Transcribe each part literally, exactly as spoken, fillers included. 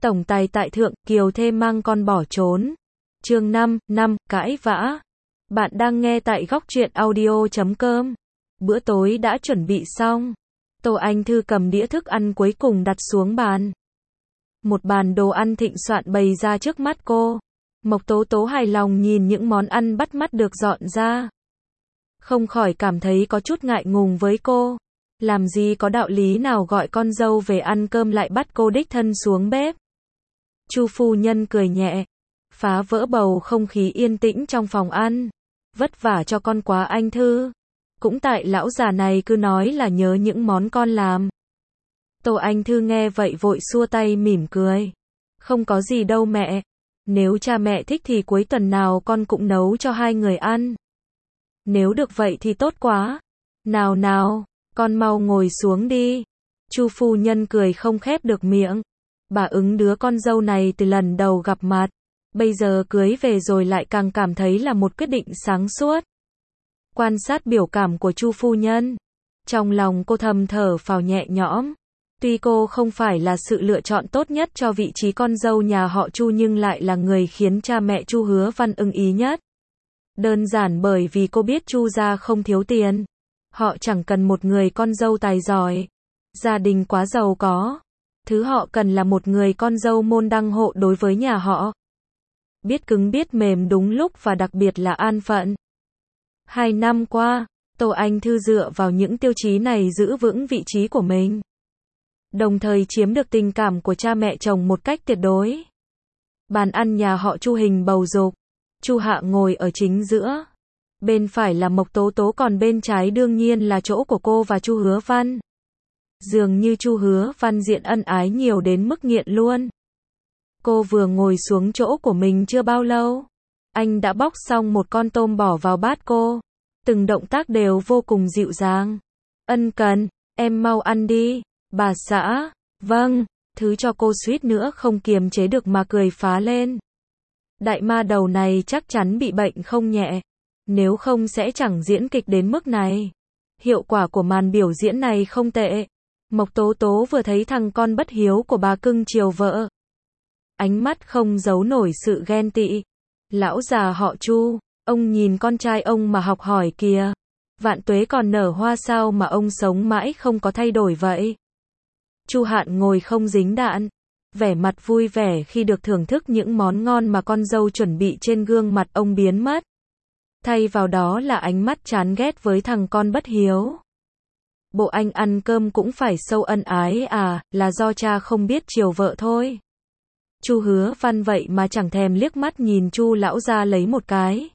Tổng tài tại thượng, Kiều thê mang con bỏ trốn. Chương năm, năm, cãi vã. Bạn đang nghe tại góc truyện audio chấm com. Bữa tối đã chuẩn bị xong. Tô Anh Thư cầm đĩa thức ăn cuối cùng đặt xuống bàn. Một bàn đồ ăn thịnh soạn bày ra trước mắt cô. Mộc Tố Tố hài lòng nhìn những món ăn bắt mắt được dọn ra. Không khỏi cảm thấy có chút ngại ngùng với cô. Làm gì có đạo lý nào gọi con dâu về ăn cơm lại bắt cô đích thân xuống bếp. Chu phu nhân cười nhẹ, phá vỡ bầu không khí yên tĩnh trong phòng ăn. Vất vả cho con quá anh Thư. Cũng tại lão già này cứ nói là nhớ những món con làm. Tô Anh Thư nghe vậy vội xua tay mỉm cười. Không có gì đâu mẹ. Nếu cha mẹ thích thì cuối tuần nào con cũng nấu cho hai người ăn. Nếu được vậy thì tốt quá. Nào nào, con mau ngồi xuống đi. Chu phu nhân cười không khép được miệng. Bà ứng đứa con dâu này từ lần đầu gặp mặt. Bây giờ cưới về rồi lại càng cảm thấy là một quyết định sáng suốt. Quan sát biểu cảm của Chu phu nhân. Trong lòng cô thầm thở phào nhẹ nhõm. Tuy cô không phải là sự lựa chọn tốt nhất cho vị trí con dâu nhà họ Chu nhưng lại là người khiến cha mẹ Chu Hứa Văn ưng ý nhất. Đơn giản bởi vì cô biết Chu gia không thiếu tiền. Họ chẳng cần một người con dâu tài giỏi. Gia đình quá giàu có. Thứ họ cần là một người con dâu môn đăng hộ đối với nhà họ. Biết cứng biết mềm đúng lúc và đặc biệt là an phận. Hai năm qua, Tô Anh Thư dựa vào những tiêu chí này giữ vững vị trí của mình. Đồng thời chiếm được tình cảm của cha mẹ chồng một cách tuyệt đối. Bàn ăn nhà họ Chu hình bầu dục. Chu Hạ ngồi ở chính giữa. Bên phải là Mộc Tố Tố còn bên trái đương nhiên là chỗ của cô và Chu Hứa Văn. Dường như Chu Hứa Văn diện ân ái nhiều đến mức nghiện luôn. Cô vừa ngồi xuống chỗ của mình chưa bao lâu. Anh đã bóc xong một con tôm bỏ vào bát cô. Từng động tác đều vô cùng dịu dàng. Ân cần, em mau ăn đi. Bà xã, vâng, thứ cho cô suýt nữa không kiềm chế được mà cười phá lên. Đại ma đầu này chắc chắn bị bệnh không nhẹ. Nếu không sẽ chẳng diễn kịch đến mức này. Hiệu quả của màn biểu diễn này không tệ. Mộc Tố Tố vừa thấy thằng con bất hiếu của bà cưng chiều vợ. Ánh mắt không giấu nổi sự ghen tị. Lão già họ Chu, ông nhìn con trai ông mà học hỏi kìa. Vạn tuế còn nở hoa sao mà ông sống mãi không có thay đổi vậy. Chu Hạn ngồi không dính đạn. Vẻ mặt vui vẻ khi được thưởng thức những món ngon mà con dâu chuẩn bị trên gương mặt ông biến mất. Thay vào đó là ánh mắt chán ghét với thằng con bất hiếu. Bộ anh ăn cơm cũng phải sâu ân ái à, là do cha không biết chiều vợ thôi. Chu Hứa Văn vậy mà chẳng thèm liếc mắt nhìn Chu lão gia lấy một cái.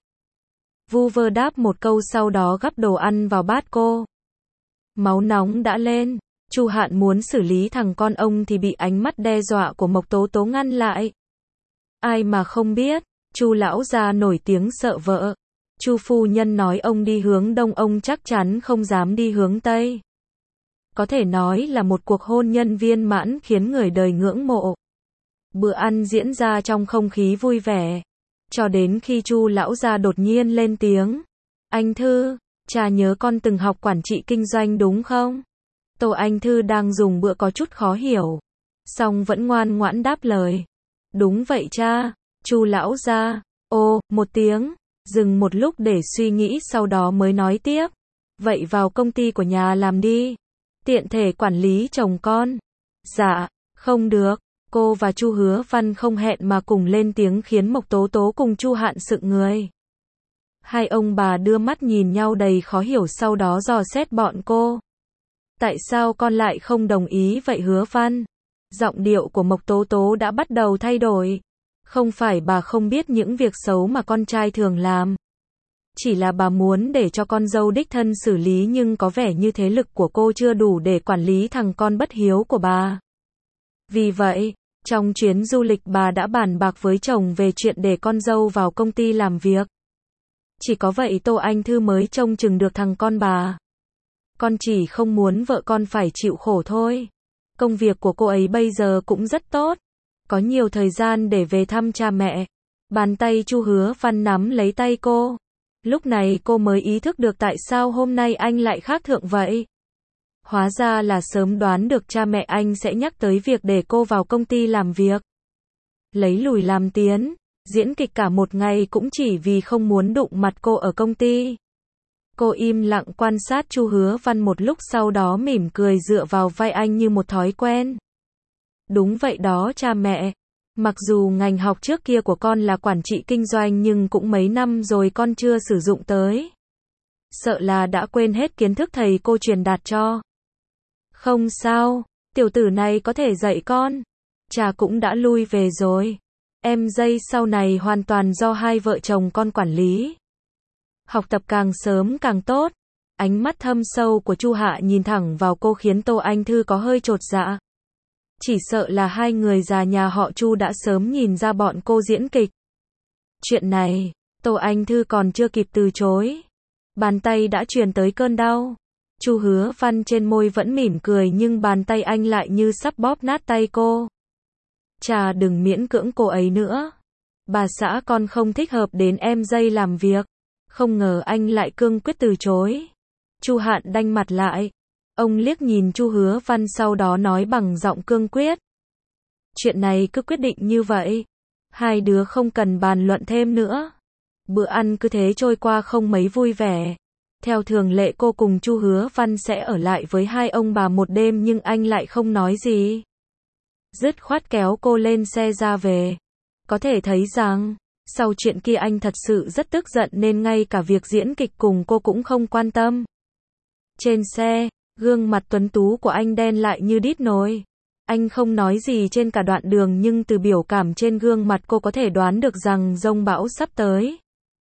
Vu vơ đáp một câu sau đó gắp đồ ăn vào bát cô. Máu nóng đã lên. Chu Hạn muốn xử lý thằng con ông thì bị ánh mắt đe dọa của Mộc Tố Tố ngăn lại. Ai mà không biết, Chu lão gia nổi tiếng sợ vợ. Chu phu nhân nói ông đi hướng đông ông chắc chắn không dám đi hướng tây. Có thể nói là một cuộc hôn nhân viên mãn khiến người đời ngưỡng mộ. Bữa ăn diễn ra trong không khí vui vẻ. Cho đến khi Chu lão gia đột nhiên lên tiếng. Anh Thư, cha nhớ con từng học quản trị kinh doanh đúng không? Tô Anh Thư đang dùng bữa có chút khó hiểu. Song vẫn ngoan ngoãn đáp lời. Đúng vậy cha. Chu lão gia. Ô, một tiếng. Dừng một lúc để suy nghĩ sau đó mới nói tiếp. Vậy vào công ty của nhà làm đi. Tiện thể quản lý chồng con. Dạ, không được. Cô và Chu Hứa Văn không hẹn mà cùng lên tiếng khiến Mộc Tố Tố cùng Chu Hạn sững người. Hai ông bà đưa mắt nhìn nhau đầy khó hiểu sau đó dò xét bọn cô. Tại sao con lại không đồng ý vậy Hứa Văn? Giọng điệu của Mộc Tố Tố đã bắt đầu thay đổi. Không phải bà không biết những việc xấu mà con trai thường làm. Chỉ là bà muốn để cho con dâu đích thân xử lý nhưng có vẻ như thế lực của cô chưa đủ để quản lý thằng con bất hiếu của bà. Vì vậy, trong chuyến du lịch bà đã bàn bạc với chồng về chuyện để con dâu vào công ty làm việc. Chỉ có vậy Tô Anh Thư mới trông chừng được thằng con bà. Con chỉ không muốn vợ con phải chịu khổ thôi. Công việc của cô ấy bây giờ cũng rất tốt. Có nhiều thời gian để về thăm cha mẹ. Bàn tay Chu Hứa Văn nắm lấy tay cô. Lúc này cô mới ý thức được tại sao hôm nay anh lại khác thường vậy. Hóa ra là sớm đoán được cha mẹ anh sẽ nhắc tới việc để cô vào công ty làm việc. lấy lùi làm tiến, diễn kịch cả một ngày cũng chỉ vì không muốn đụng mặt cô ở công ty. Cô im lặng quan sát Chu Hứa Văn một lúc, sau đó mỉm cười dựa vào vai anh như một thói quen. Đúng vậy đó cha mẹ. Mặc dù ngành học trước kia của con là quản trị kinh doanh nhưng cũng mấy năm rồi con chưa sử dụng tới. Sợ là đã quên hết kiến thức thầy cô truyền đạt cho. Không sao, tiểu tử này có thể dạy con. Cha cũng đã lui về rồi. Em dây sau này hoàn toàn do hai vợ chồng con quản lý. Học tập càng sớm càng tốt. Ánh mắt thâm sâu của Chu Hạ nhìn thẳng vào cô khiến Tô Anh Thư có hơi chột dạ. Chỉ sợ là hai người già nhà họ Chu đã sớm nhìn ra bọn cô diễn kịch. Chuyện này, Tô Anh Thư còn chưa kịp từ chối. Bàn tay đã truyền tới cơn đau. Chu Hứa Văn trên môi vẫn mỉm cười nhưng bàn tay anh lại như sắp bóp nát tay cô. Chà, đừng miễn cưỡng cô ấy nữa. Bà xã con không thích hợp đến em dây làm việc. Không ngờ anh lại cương quyết từ chối. Chu Hạn đanh mặt lại. Ông liếc nhìn Chu Hứa Văn sau đó nói bằng giọng cương quyết. Chuyện này cứ quyết định như vậy. Hai đứa không cần bàn luận thêm nữa. Bữa ăn cứ thế trôi qua không mấy vui vẻ. Theo thường lệ cô cùng Chu Hứa Văn sẽ ở lại với hai ông bà một đêm nhưng anh lại không nói gì. Dứt khoát kéo cô lên xe ra về. Có thể thấy rằng, sau chuyện kia anh thật sự rất tức giận nên ngay cả việc diễn kịch cùng cô cũng không quan tâm. Trên xe, gương mặt tuấn tú của anh đen lại như đít nồi. Anh không nói gì trên cả đoạn đường nhưng từ biểu cảm trên gương mặt cô có thể đoán được rằng giông bão sắp tới.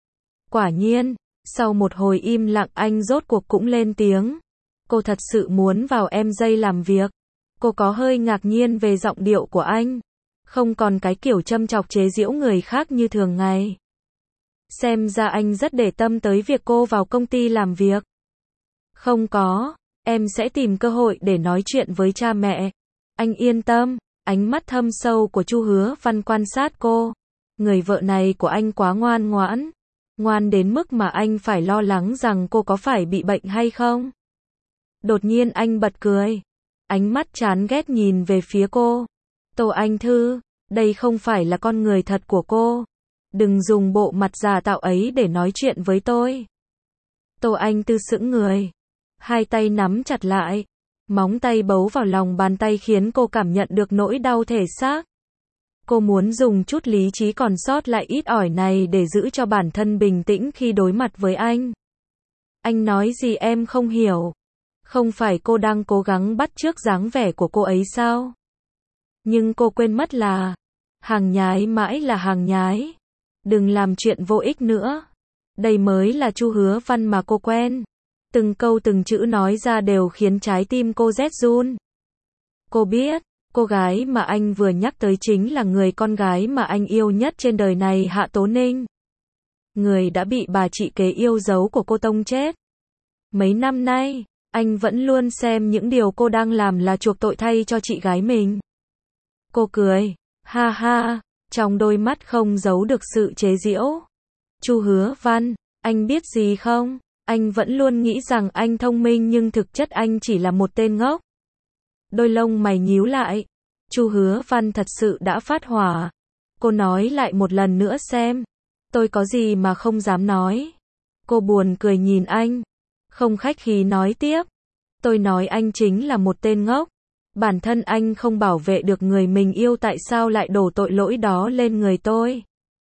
Quả nhiên, sau một hồi im lặng anh rốt cuộc cũng lên tiếng. Cô thật sự muốn vào em dây làm việc. Cô có hơi ngạc nhiên về giọng điệu của anh. Không còn cái kiểu châm chọc chế giễu người khác như thường ngày. Xem ra anh rất để tâm tới việc cô vào công ty làm việc. Không có, em sẽ tìm cơ hội để nói chuyện với cha mẹ. Anh yên tâm. Ánh mắt thâm sâu của Chu Hứa Văn quan sát cô. Người vợ này của anh quá ngoan ngoãn. Ngoan đến mức mà anh phải lo lắng rằng cô có phải bị bệnh hay không. Đột nhiên anh bật cười. Ánh mắt chán ghét nhìn về phía cô. Tô Anh Thư, đây không phải là con người thật của cô. Đừng dùng bộ mặt giả tạo ấy để nói chuyện với tôi. Tô Anh Thư sững người. Hai tay nắm chặt lại. Móng tay bấu vào lòng bàn tay khiến cô cảm nhận được nỗi đau thể xác. Cô muốn dùng chút lý trí còn sót lại ít ỏi này để giữ cho bản thân bình tĩnh khi đối mặt với anh. Anh nói gì em không hiểu. Không phải cô đang cố gắng bắt chước dáng vẻ của cô ấy sao? Nhưng cô quên mất là hàng nhái mãi là hàng nhái. Đừng làm chuyện vô ích nữa. Đây mới là Chu Hứa Văn mà cô quen. Từng câu từng chữ nói ra đều khiến trái tim cô rét run. Cô biết, cô gái mà anh vừa nhắc tới chính là người con gái mà anh yêu nhất trên đời này, Hạ Tố Ninh. Người đã bị bà chị kế yêu dấu của cô tông chết. Mấy năm nay, anh vẫn luôn xem những điều cô đang làm là chuộc tội thay cho chị gái mình. Cô cười, ha ha, trong đôi mắt không giấu được sự chế giễu. Chu Hứa Văn, anh biết gì không? Anh vẫn luôn nghĩ rằng anh thông minh nhưng thực chất anh chỉ là một tên ngốc. Đôi lông mày nhíu lại. Chu Hứa Văn thật sự đã phát hỏa. Cô nói lại một lần nữa xem. Tôi có gì mà không dám nói. Cô buồn cười nhìn anh. Không khách khí nói tiếp. Tôi nói anh chính là một tên ngốc. Bản thân anh không bảo vệ được người mình yêu, tại sao lại đổ tội lỗi đó lên người tôi?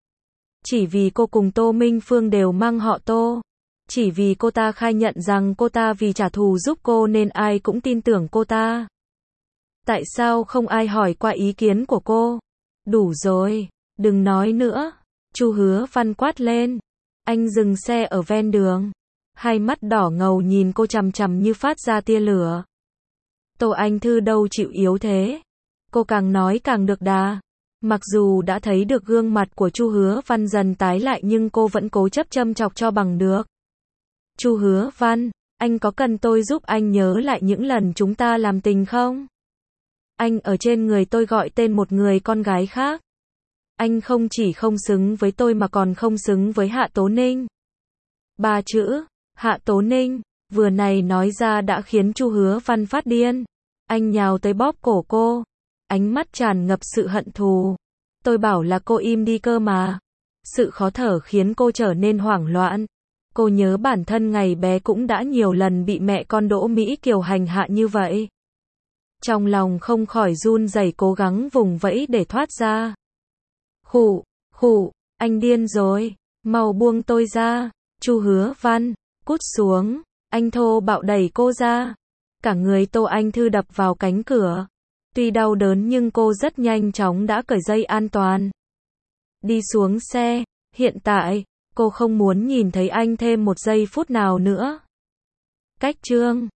Chỉ vì cô cùng Tô Minh Phương đều mang họ Tô. Chỉ vì cô ta khai nhận rằng cô ta vì trả thù giúp cô nên ai cũng tin tưởng cô ta. Tại sao không ai hỏi qua ý kiến của cô? Đủ rồi, đừng nói nữa. Chu Hứa Văn quát lên. Anh dừng xe ở ven đường. Hai mắt đỏ ngầu nhìn cô chằm chằm như phát ra tia lửa. Tô Anh Thư đâu chịu yếu thế. Cô càng nói càng được đà. Mặc dù đã thấy được gương mặt của Chu Hứa Văn dần tái lại nhưng cô vẫn cố chấp châm chọc cho bằng được. Chu Hứa Văn, anh có cần tôi giúp anh nhớ lại những lần chúng ta làm tình không? Anh ở trên người tôi gọi tên một người con gái khác. Anh không chỉ không xứng với tôi mà còn không xứng với Hạ Tố Ninh. Ba chữ, Hạ Tố Ninh, vừa này nói ra đã khiến Chu Hứa Văn phát điên. Anh nhào tới bóp cổ cô. Ánh mắt tràn ngập sự hận thù. Tôi bảo là cô im đi cơ mà. Sự khó thở khiến cô trở nên hoảng loạn. Cô nhớ bản thân ngày bé cũng đã nhiều lần bị mẹ con Đỗ Mỹ Kiều hành hạ như vậy. Trong lòng không khỏi run rẩy cố gắng vùng vẫy để thoát ra. Khụ, khụ, anh điên rồi, mau buông tôi ra. Chu Hứa Văn, cút xuống. Anh thô bạo đẩy cô ra. Cả người Tô Anh Thư đập vào cánh cửa. Tuy đau đớn nhưng cô rất nhanh chóng đã cởi dây an toàn. Đi xuống xe, hiện tại, cô không muốn nhìn thấy anh thêm một giây phút nào nữa. Cách chương